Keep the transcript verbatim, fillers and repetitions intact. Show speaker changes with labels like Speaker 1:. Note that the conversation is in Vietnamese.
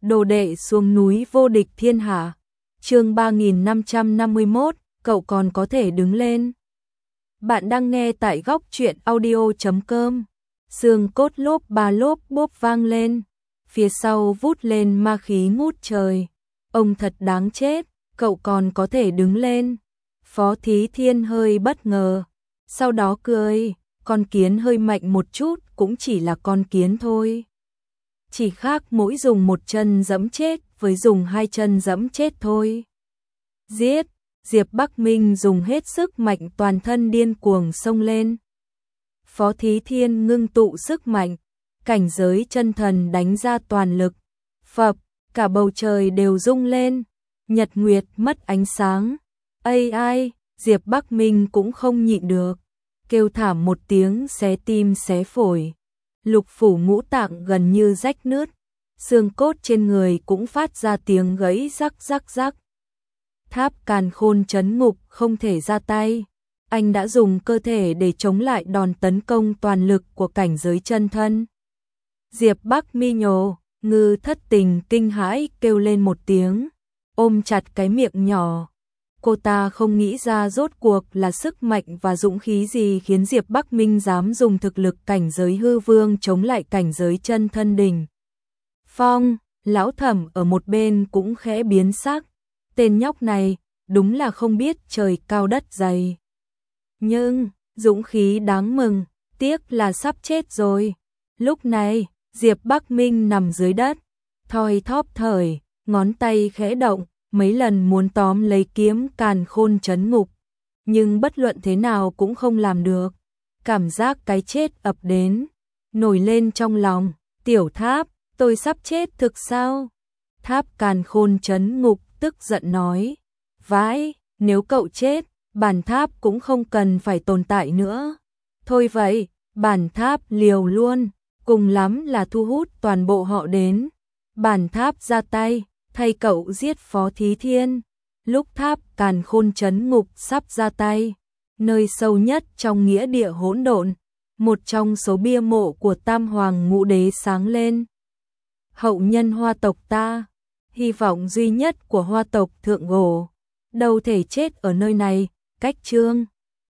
Speaker 1: Đồ đệ xuống núi vô địch thiên hạ. Chương ba nghìn năm trăm năm mươi mốt, cậu còn có thể đứng lên. Bạn đang nghe tại góc truyện audio chấm com. Xương cốt lốp ba lốp bốp vang lên, phía sau vút lên ma khí ngút trời. Ông thật đáng chết, cậu còn có thể đứng lên. Phó Thí Thiên hơi bất ngờ, sau đó cười, con kiến hơi mạnh một chút cũng chỉ là con kiến thôi. Chỉ khác mỗi dùng một chân giẫm chết với dùng hai chân giẫm chết thôi. Giết! Diệp Bắc Minh dùng hết sức mạnh toàn thân điên cuồng xông lên. Phó Thí Thiên ngưng tụ sức mạnh, cảnh giới chân thần đánh ra toàn lực. Phập, cả bầu trời đều rung lên, nhật nguyệt mất ánh sáng. Ây ai, Diệp Bắc Minh cũng không nhịn được, kêu thảm một tiếng xé tim xé phổi. Lục phủ ngũ tạng gần như rách nứt, xương cốt trên người cũng phát ra tiếng gãy rắc rắc rắc. Tháp Càn Khôn trấn ngục không thể ra tay, anh đã dùng cơ thể để chống lại đòn tấn công toàn lực của cảnh giới chân thân. Diệp Bắc Mi nhồ, ngư thất tình kinh hãi kêu lên một tiếng, ôm chặt cái miệng nhỏ. Cô ta không nghĩ ra rốt cuộc là sức mạnh và dũng khí gì khiến Diệp Bắc Minh dám dùng thực lực cảnh giới hư vương chống lại cảnh giới chân thân đỉnh phong. Lão Thẩm ở một bên cũng khẽ biến sắc, tên nhóc này đúng là không biết trời cao đất dày. Nhưng, dũng khí đáng mừng, tiếc là sắp chết rồi. Lúc này, Diệp Bắc Minh nằm dưới đất, thoi thóp thởi, ngón tay khẽ động, mấy lần muốn tóm lấy kiếm Càn Khôn trấn ngục, nhưng bất luận thế nào cũng không làm được. Cảm giác cái chết ập đến, nổi lên trong lòng. Tiểu Tháp, tôi sắp chết thực sao? Tháp Càn Khôn trấn ngục tức giận nói, vãi, nếu cậu chết, bản tháp cũng không cần phải tồn tại nữa. Thôi vậy, bản tháp liều luôn, cùng lắm là thu hút toàn bộ họ đến. Bản tháp ra tay, thay cậu giết Phó Thí Thiên. Lúc Tháp Càn Khôn trấn ngục sắp ra tay, nơi sâu nhất trong nghĩa địa hỗn độn, một trong số bia mộ của Tam Hoàng Ngũ Đế sáng lên. Hậu nhân Hoa tộc ta, hy vọng duy nhất của Hoa tộc thượng cổ, đâu thể chết ở nơi này. Cách chương